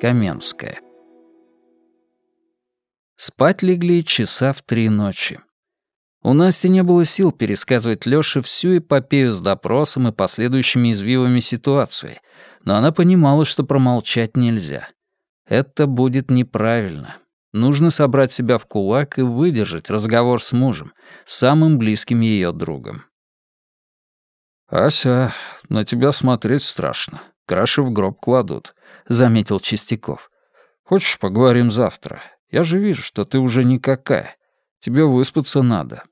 Каменская. Спать легли часа в 3 ночи. У Насти не было сил пересказывать Лёше всю эпопею с допросом и последующими извивами ситуации, но она понимала, что промолчать нельзя. Это будет неправильно. Нужно собрать себя в кулак и выдержать разговор с мужем, самым близким её другом. «Ася, на тебя смотреть страшно. Краши в гроб кладут», — заметил Чистяков. «Хочешь, поговорим завтра? Я же вижу, что ты уже никакая. Тебе выспаться надо».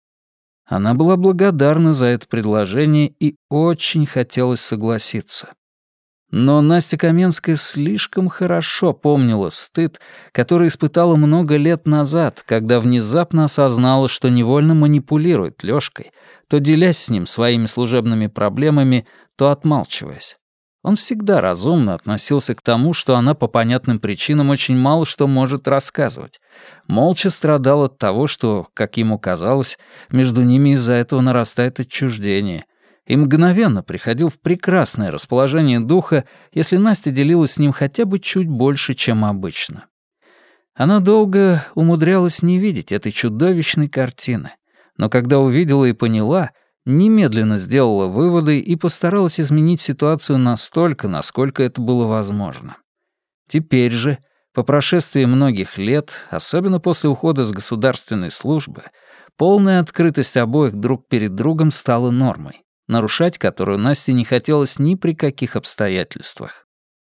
Она была благодарна за это предложение и очень хотелось согласиться. Но Настя Каменская слишком хорошо помнила стыд, который испытала много лет назад, когда внезапно осознала, что невольно манипулирует Лёшкой, то делясь с ним своими служебными проблемами, то отмалчиваясь. Он всегда разумно относился к тому, что она по понятным причинам очень мало что может рассказывать. Молча страдал от того, что, как ему казалось, между ними из-за этого нарастает отчуждение, и мгновенно приходил в прекрасное расположение духа, если Настя делилась с ним хотя бы чуть больше, чем обычно. Она долго умудрялась не видеть этой чудовищной картины, но когда увидела и поняла, немедленно сделала выводы и постаралась изменить ситуацию настолько, насколько это было возможно. Теперь же, по прошествии многих лет, особенно после ухода с государственной службы, полная открытость обоих друг перед другом стала нормой, нарушать которую Насте не хотелось ни при каких обстоятельствах.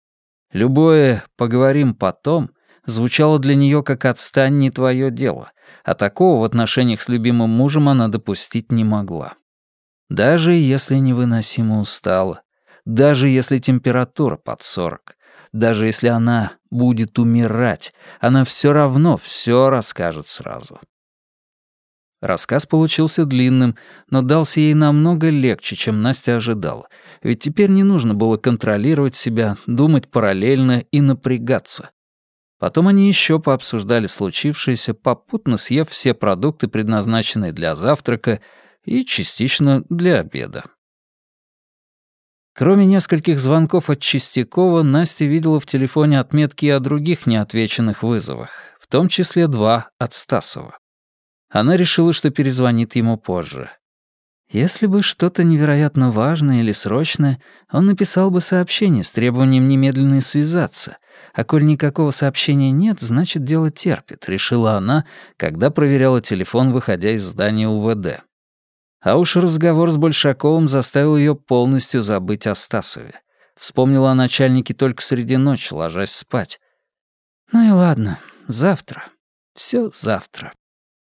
Любое «поговорим потом» звучало для нее как «отстань, не твое дело», а такого в отношениях с любимым мужем она допустить не могла. Даже если невыносимо устала, даже если температура под 40, даже если она будет умирать, она все равно все расскажет сразу. Рассказ получился длинным, но дался ей намного легче, чем Настя ожидала, ведь теперь не нужно было контролировать себя, думать параллельно и напрягаться. Потом они еще пообсуждали случившееся, попутно съев все продукты, предназначенные для завтрака, и частично для обеда. Кроме нескольких звонков от Чистякова, Настя видела в телефоне отметки и о других неотвеченных вызовах, в том числе 2 от Стасова. Она решила, что перезвонит ему позже. Если бы что-то невероятно важное или срочное, он написал бы сообщение с требованием немедленно связаться, а коль никакого сообщения нет, значит, дело терпит, решила она, когда проверяла телефон, выходя из здания УВД. А уж разговор с Большаковым заставил ее полностью забыть о Стасове. Вспомнила о начальнике только среди ночи, ложась спать. Ну и ладно, завтра. Всё завтра.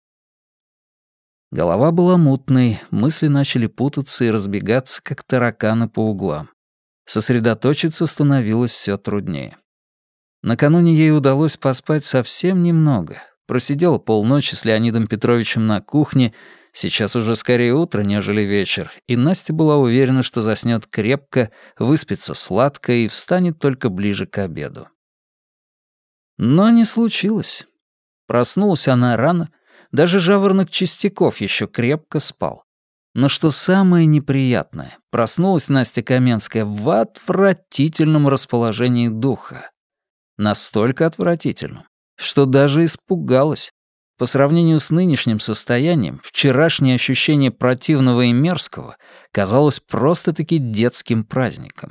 Голова была мутной, мысли начали путаться и разбегаться, как тараканы по углам. Сосредоточиться становилось всё труднее. Накануне ей удалось поспать совсем немного. Просидела полночи с Леонидом Петровичем на кухне, сейчас уже скорее утро, нежели вечер, и Настя была уверена, что заснёт крепко, выспится сладко и встанет только ближе к обеду. Но не случилось. Проснулась она рано, даже жаворонок Чистяков ещё крепко спал. Но что самое неприятное, проснулась Настя Каменская в отвратительном расположении духа. Настолько отвратительном, что даже испугалась. По сравнению с нынешним состоянием, вчерашнее ощущение противного и мерзкого казалось просто-таки детским праздником.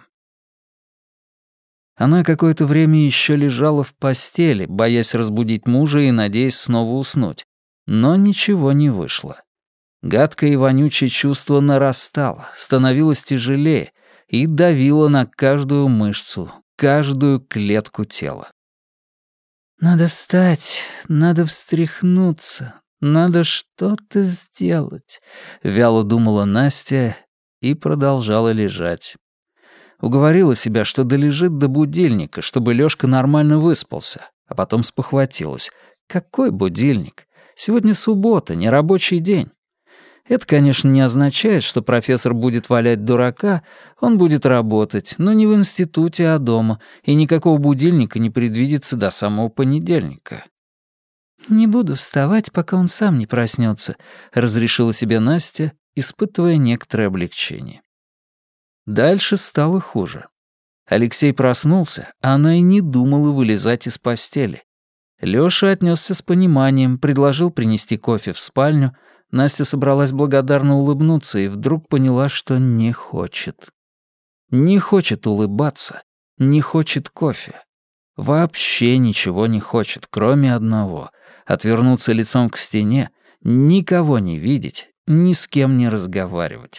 Она какое-то время еще лежала в постели, боясь разбудить мужа и надеясь снова уснуть, но ничего не вышло. Гадкое и вонючее чувство нарастало, становилось тяжелее и давило на каждую мышцу, каждую клетку тела. «Надо встать, надо встряхнуться, надо что-то сделать», — вяло думала Настя и продолжала лежать. Уговорила себя, что долежит до будильника, чтобы Лёшка нормально выспался, а потом спохватилась. Какой будильник? Сегодня суббота, не рабочий день. Это, конечно, не означает, что профессор будет валять дурака, он будет работать, но не в институте, а дома, и никакого будильника не предвидится до самого понедельника. «Не буду вставать, пока он сам не проснется», — разрешила себе Настя, испытывая некоторое облегчение. Дальше стало хуже. Алексей проснулся, а она и не думала вылезать из постели. Лёша отнесся с пониманием, предложил принести кофе в спальню. Настя собралась благодарно улыбнуться и вдруг поняла, что не хочет. Не хочет улыбаться, не хочет кофе. Вообще ничего не хочет, кроме одного — отвернуться лицом к стене, никого не видеть, ни с кем не разговаривать.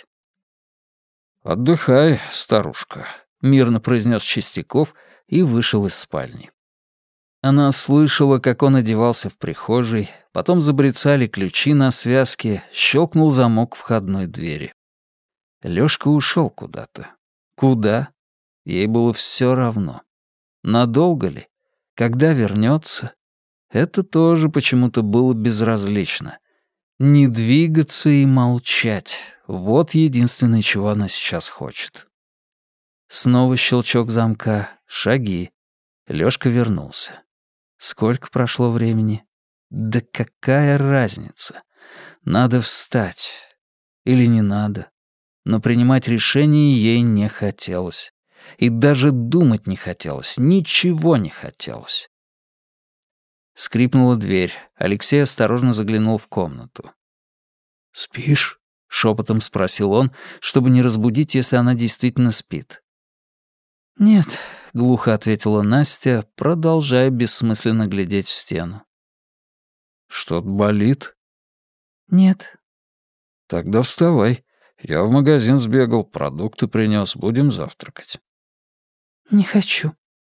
«Отдыхай, старушка», — мирно произнес Чистяков и вышел из спальни. Она слышала, как он одевался в прихожей, потом забрецали ключи на связке, щелкнул замок входной двери. Лёшка ушёл куда-то. Куда? Ей было всё равно. Надолго ли? Когда вернётся? Это тоже почему-то было безразлично. Не двигаться и молчать — вот единственное, чего она сейчас хочет. Снова щелчок замка, шаги. Лёшка вернулся. Сколько прошло времени? Да какая разница? Надо встать. Или не надо? Но принимать решение ей не хотелось. И даже думать не хотелось, ничего не хотелось. Скрипнула дверь. Алексей осторожно заглянул в комнату. «Спишь?» — шепотом спросил он, чтобы не разбудить, если она действительно спит. «Нет», — глухо ответила Настя, продолжая бессмысленно глядеть в стену. «Что-то болит?» «Нет». «Тогда вставай. Я в магазин сбегал, продукты принёс, будем завтракать». «Не хочу».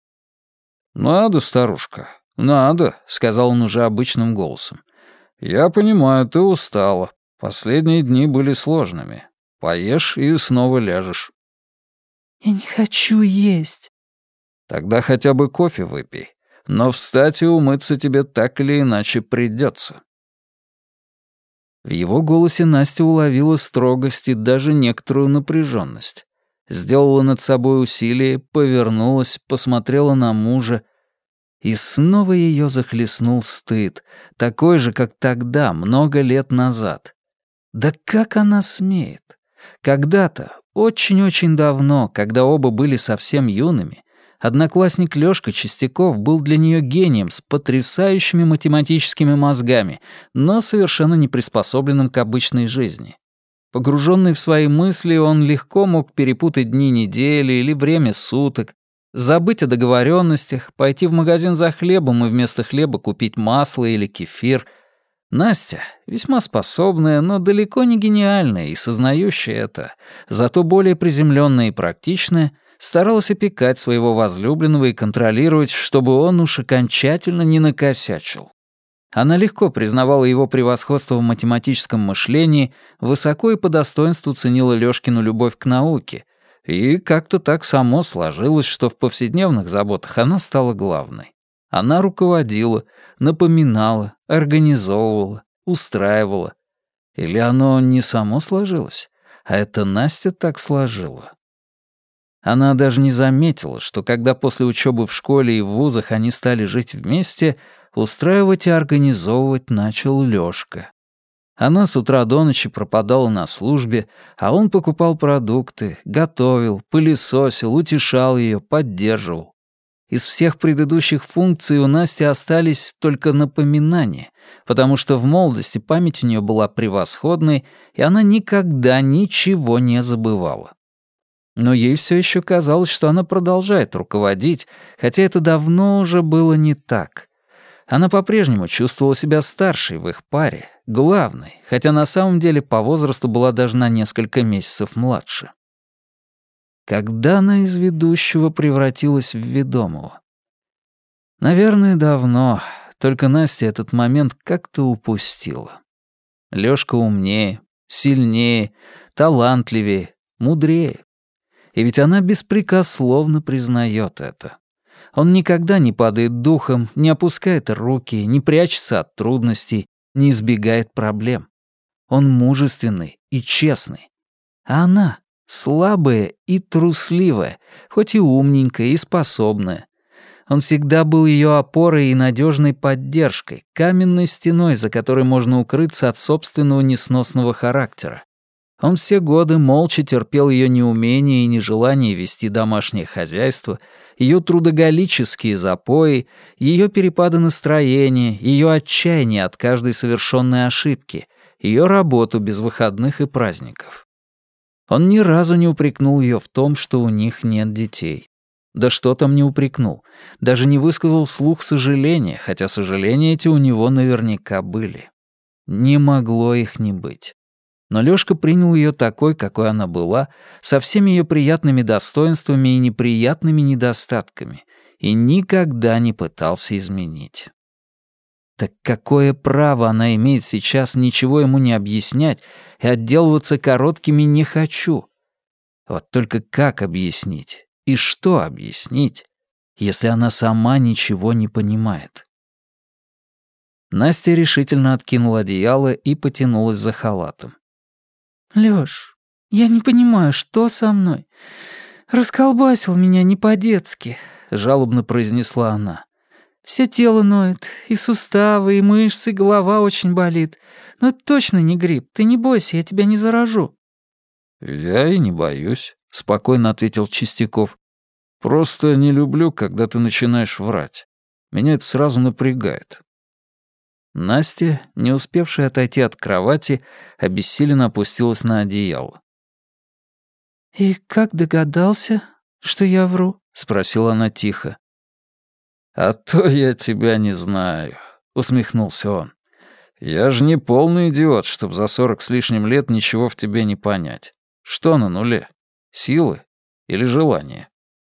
«Надо, старушка, надо», — сказал он уже обычным голосом. «Я понимаю, ты устала. Последние дни были сложными. Поешь и снова ляжешь». «Я не хочу есть». «Тогда хотя бы кофе выпей. Но встать и умыться тебе так или иначе придётся». В его голосе Настя уловила строгость и даже некоторую напряженность. Сделала над собой усилие, повернулась, посмотрела на мужа. И снова ее захлестнул стыд, такой же, как тогда, много лет назад. Да как она смеет? Когда-то, очень-очень давно, когда оба были совсем юными, одноклассник Лёшка Чистяков был для неё гением с потрясающими математическими мозгами, но совершенно не приспособленным к обычной жизни. Погруженный в свои мысли, он легко мог перепутать дни недели или время суток, забыть о договоренностях, пойти в магазин за хлебом и вместо хлеба купить масло или кефир. Настя, весьма способная, но далеко не гениальная и сознающая это, зато более приземленная и практичная, старалась опекать своего возлюбленного и контролировать, чтобы он уж окончательно не накосячил. Она легко признавала его превосходство в математическом мышлении, высоко и по достоинству ценила Лёшкину любовь к науке, и как-то так само сложилось, что в повседневных заботах она стала главной. Она руководила, напоминала, организовывала, устраивала. Или оно не само сложилось, а это Настя так сложила. Она даже не заметила, что когда после учебы в школе и в вузах они стали жить вместе, устраивать и организовывать начал Лёшка. Она с утра до ночи пропадала на службе, а он покупал продукты, готовил, пылесосил, утешал её, поддерживал. Из всех предыдущих функций у Насти остались только напоминания, потому что в молодости память у неё была превосходной, и она никогда ничего не забывала. Но ей всё ещё казалось, что она продолжает руководить, хотя это давно уже было не так. Она по-прежнему чувствовала себя старшей в их паре, главной, хотя на самом деле по возрасту была даже на несколько месяцев младше. Когда она из ведущего превратилась в ведомого? Наверное, давно, только Настя этот момент как-то упустила. Лёшка умнее, сильнее, талантливее, мудрее. И ведь она беспрекословно признаёт это. Он никогда не падает духом, не опускает руки, не прячется от трудностей, не избегает проблем. Он мужественный и честный. А она слабая и трусливая, хоть и умненькая и способная. Он всегда был её опорой и надёжной поддержкой, каменной стеной, за которой можно укрыться от собственного несносного характера. Он все годы молча терпел ее неумение и нежелание вести домашнее хозяйство, ее трудоголические запои, ее перепады настроения, ее отчаяние от каждой совершенной ошибки, ее работу без выходных и праздников. Он ни разу не упрекнул ее в том, что у них нет детей. Да что там не упрекнул, даже не высказал вслух сожаления, хотя сожаления эти у него наверняка были. Не могло их не быть. Но Лёшка принял её такой, какой она была, со всеми её приятными достоинствами и неприятными недостатками, и никогда не пытался изменить. Так какое право она имеет сейчас ничего ему не объяснять и отделываться короткими «не хочу»? Вот только как объяснить и что объяснить, если она сама ничего не понимает? Настя решительно откинула одеяло и потянулась за халатом. Лёш, я не понимаю, что со мной? Расколбасил меня не по-детски», — жалобно произнесла она. «Всё тело ноет, и суставы, и мышцы, и голова очень болит. Но это точно не грипп, ты не бойся, я тебя не заражу». «Я и не боюсь», — спокойно ответил Чистяков. «Просто не люблю, когда ты начинаешь врать. Меня это сразу напрягает». Настя, не успевшая отойти от кровати, обессиленно опустилась на одеяло. «И как догадался, что я вру?» — спросила она тихо. «А то я тебя не знаю», — усмехнулся он. «Я же не полный идиот, чтобы за 40 с лишним лет ничего в тебе не понять. Что на нуле? Силы или желание?»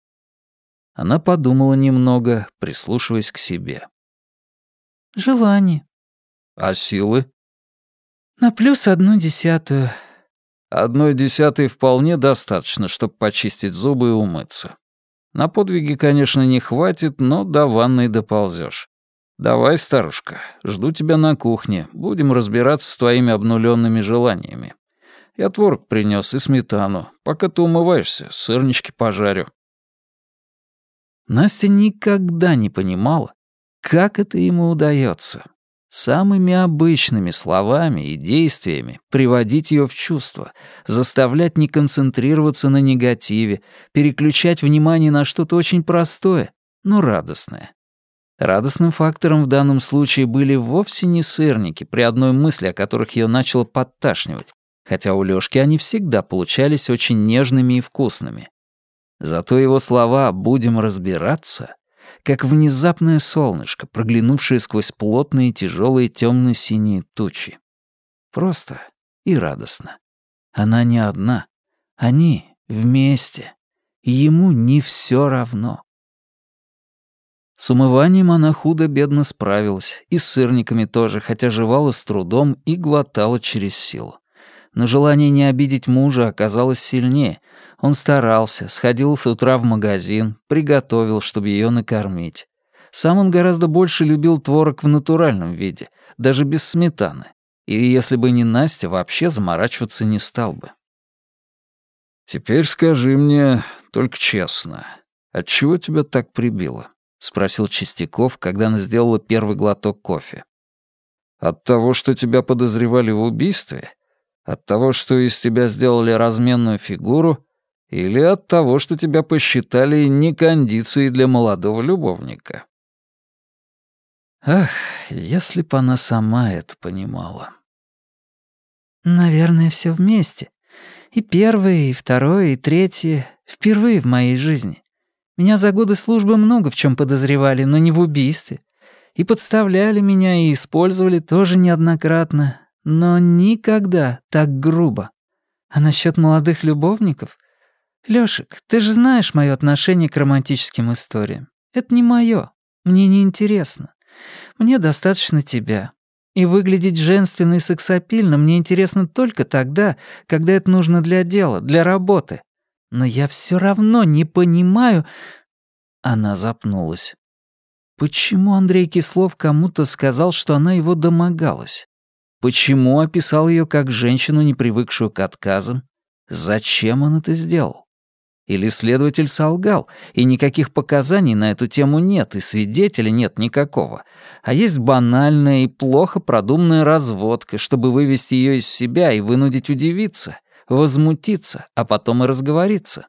Она подумала немного, прислушиваясь к себе. «Желание». «А силы?» «На плюс 1/10». 1/10 вполне достаточно, чтобы почистить зубы и умыться. На подвиги, конечно, не хватит, но до ванной доползёшь. Давай, старушка, жду тебя на кухне, будем разбираться с твоими обнулёнными желаниями. Я творог принёс и сметану. Пока ты умываешься, сырнички пожарю». Настя никогда не понимала, как это ему удаётся. Самыми обычными словами и действиями приводить ее в чувство, заставлять не концентрироваться на негативе, переключать внимание на что-то очень простое, но радостное. Радостным фактором в данном случае были вовсе не сырники, при одной мысли о которых ее начало подташнивать, хотя у Лёшки они всегда получались очень нежными и вкусными. Зато его слова «будем разбираться» как внезапное солнышко, проглянувшее сквозь плотные тяжелые темно-синие тучи. Просто и радостно. Она не одна. Они вместе. И ему не все равно. С умыванием она худо-бедно справилась, и с сырниками тоже, хотя жевала с трудом и глотала через силу. Но желание не обидеть мужа оказалось сильнее. Он старался, сходил с утра в магазин, приготовил, чтобы ее накормить. Сам он гораздо больше любил творог в натуральном виде, даже без сметаны. И если бы не Настя, вообще заморачиваться не стал бы. «Теперь скажи мне, только честно, отчего тебя так прибило?» — спросил Чистяков, когда она сделала первый глоток кофе. «От того, что тебя подозревали в убийстве? От того, что из тебя сделали разменную фигуру? Или от того, что тебя посчитали некондицией для молодого любовника?» Ах, если б она сама это понимала. «Наверное, все вместе. И первое, и второе, и третье. Впервые в моей жизни. Меня за годы службы много в чем подозревали, но не в убийстве. И подставляли меня, и использовали тоже неоднократно. Но никогда так грубо. А насчет молодых любовников? Лёшек, ты же знаешь моё отношение к романтическим историям. Это не моё. Мне не интересно. Мне достаточно тебя. И выглядеть женственно и сексапильно мне интересно только тогда, когда это нужно для дела, для работы. Но я всё равно не понимаю...» Она запнулась. Почему Андрей Кислов кому-то сказал, что она его домогалась? Почему описал её как женщину, не привыкшую к отказам? Зачем он это сделал? Или следователь солгал, и никаких показаний на эту тему нет, и свидетеля нет никакого, а есть банальная и плохо продуманная разводка, чтобы вывести её из себя и вынудить удивиться, возмутиться, а потом и разговориться.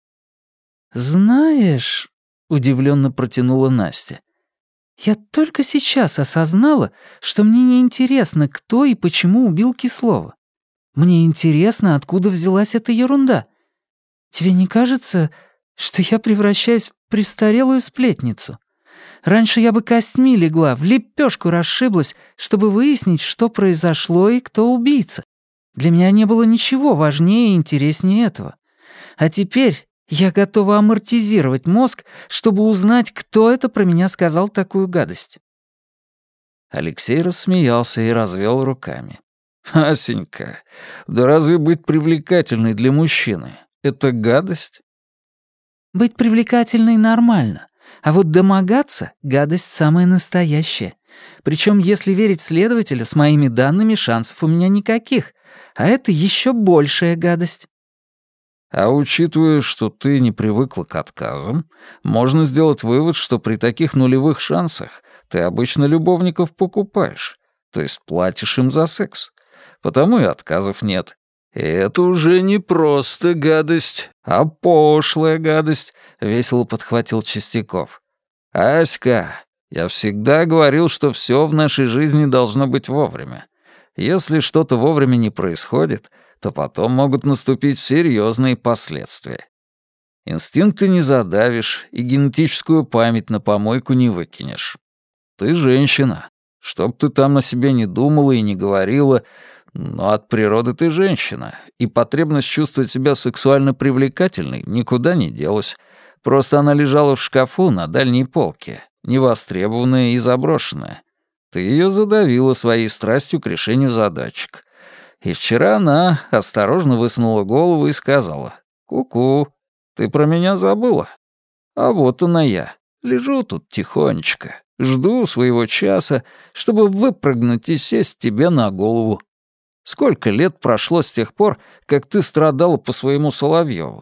«Знаешь», — удивленно протянула Настя, «я только сейчас осознала, что мне не интересно, кто и почему убил Кислова. Мне интересно, откуда взялась эта ерунда. Тебе не кажется, что я превращаюсь в престарелую сплетницу? Раньше я бы костьми легла, в лепешку расшиблась, чтобы выяснить, что произошло и кто убийца. Для меня не было ничего важнее и интереснее этого. А теперь я готова амортизировать мозг, чтобы узнать, кто это про меня сказал такую гадость». Алексей рассмеялся и развел руками. «Асенька, да разве быть привлекательной для мужчины — это гадость?» «Быть привлекательной нормально, а вот домогаться — гадость самая настоящая. Причем, если верить следователю, с моими данными шансов у меня никаких, а это еще большая гадость». А учитывая, что ты не привыкла к отказам, можно сделать вывод, что при таких нулевых шансах ты обычно любовников покупаешь, то есть платишь им за секс. Потому и отказов нет. И это уже не просто гадость, а пошлая гадость, — весело подхватил Чистяков. Аська, я всегда говорил, что все в нашей жизни должно быть вовремя. Если что-то вовремя не происходит, то потом могут наступить серьезные последствия. Инстинкты не задавишь и генетическую память на помойку не выкинешь. Ты женщина. Чтоб ты там на себе не думала и не говорила, но от природы ты женщина, и потребность чувствовать себя сексуально привлекательной никуда не делась. Просто она лежала в шкафу на дальней полке, невостребованная и заброшенная. Ты ее задавила своей страстью к решению задачек. И вчера она осторожно высунула голову и сказала: «Ку-ку, ты про меня забыла? А вот она я, лежу тут тихонечко, жду своего часа, чтобы выпрыгнуть и сесть тебе на голову. Сколько лет прошло с тех пор, как ты страдала по своему Соловьёву?»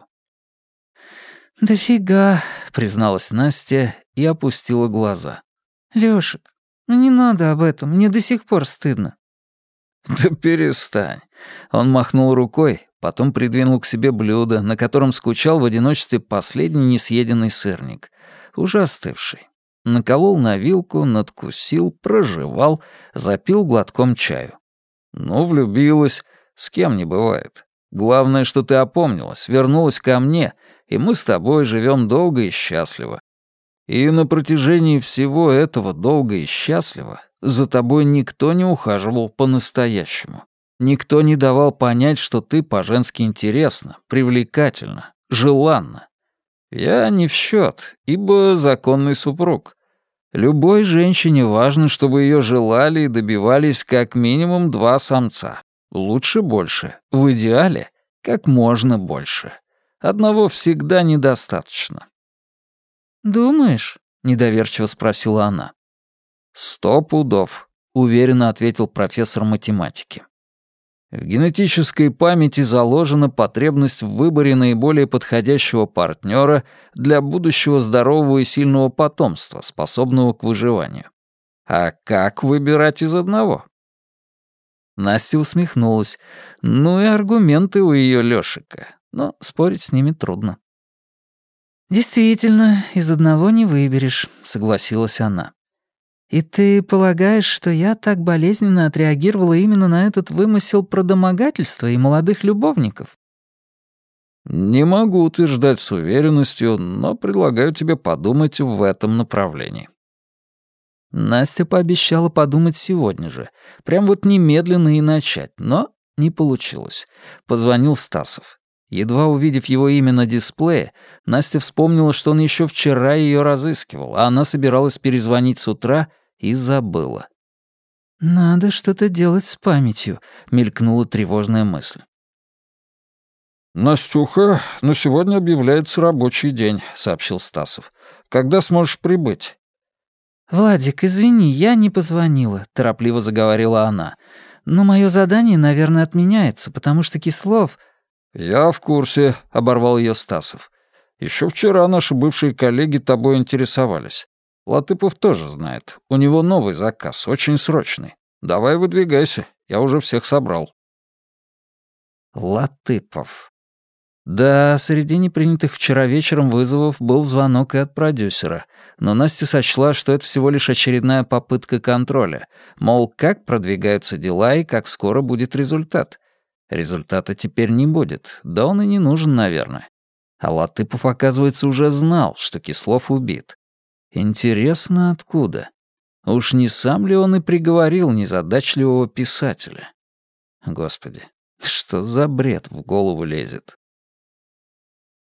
«Дофига», — призналась Настя и опустила глаза. «Лёшек, ну не надо об этом, мне до сих пор стыдно». «Да перестань». Он махнул рукой, потом придвинул к себе блюдо, на котором скучал в одиночестве последний несъеденный сырник, уже остывший. Наколол на вилку, надкусил, прожевал, запил глотком чаю. «Ну, влюбилась. С кем не бывает. Главное, что ты опомнилась, вернулась ко мне, и мы с тобой живем долго и счастливо. И на протяжении всего этого долго и счастливо за тобой никто не ухаживал по-настоящему. Никто не давал понять, что ты по-женски интересна, привлекательна, желанна. Я не в счет, ибо законный супруг. Любой женщине важно, чтобы ее желали и добивались как минимум 2 самца. Лучше больше, в идеале как можно больше. Одного всегда недостаточно». «Думаешь?» — недоверчиво спросила она. 100 пудов», — уверенно ответил профессор математики. В генетической памяти заложена потребность в выборе наиболее подходящего партнера для будущего здорового и сильного потомства, способного к выживанию. А как выбирать из одного? Настя усмехнулась. Ну и аргументы у ее Лёшика, но спорить с ними трудно. «Действительно, из одного не выберешь», — согласилась она. «И ты полагаешь, что я так болезненно отреагировала именно на этот вымысел про домогательство и молодых любовников?» «Не могу утверждать с уверенностью, но предлагаю тебе подумать в этом направлении». Настя пообещала подумать сегодня же, прям вот немедленно и начать, но не получилось. Позвонил Стасов. Едва увидев его имя на дисплее, Настя вспомнила, что он еще вчера ее разыскивал, а она собиралась перезвонить с утра и забыла. «Надо что-то делать с памятью», — мелькнула тревожная мысль. «Настюха, на сегодня объявляется рабочий день», — сообщил Стасов. «Когда сможешь прибыть?» «Владик, извини, я не позвонила», — торопливо заговорила она. «Но мое задание, наверное, отменяется, потому что Кислов...» «Я в курсе», — оборвал ее Стасов. «Еще вчера наши бывшие коллеги тобой интересовались. Латыпов тоже знает. У него новый заказ, очень срочный. Давай выдвигайся, я уже всех собрал». Латыпов. Да, среди непринятых вчера вечером вызовов был звонок и от продюсера, но Настя сочла, что это всего лишь очередная попытка контроля, мол, как продвигаются дела и как скоро будет результат. Результата теперь не будет, да он и не нужен, наверное. А Латыпов, оказывается, уже знал, что Кислов убит. Интересно, откуда? Уж не сам ли он и приговорил незадачливого писателя? Господи, что за бред в голову лезет?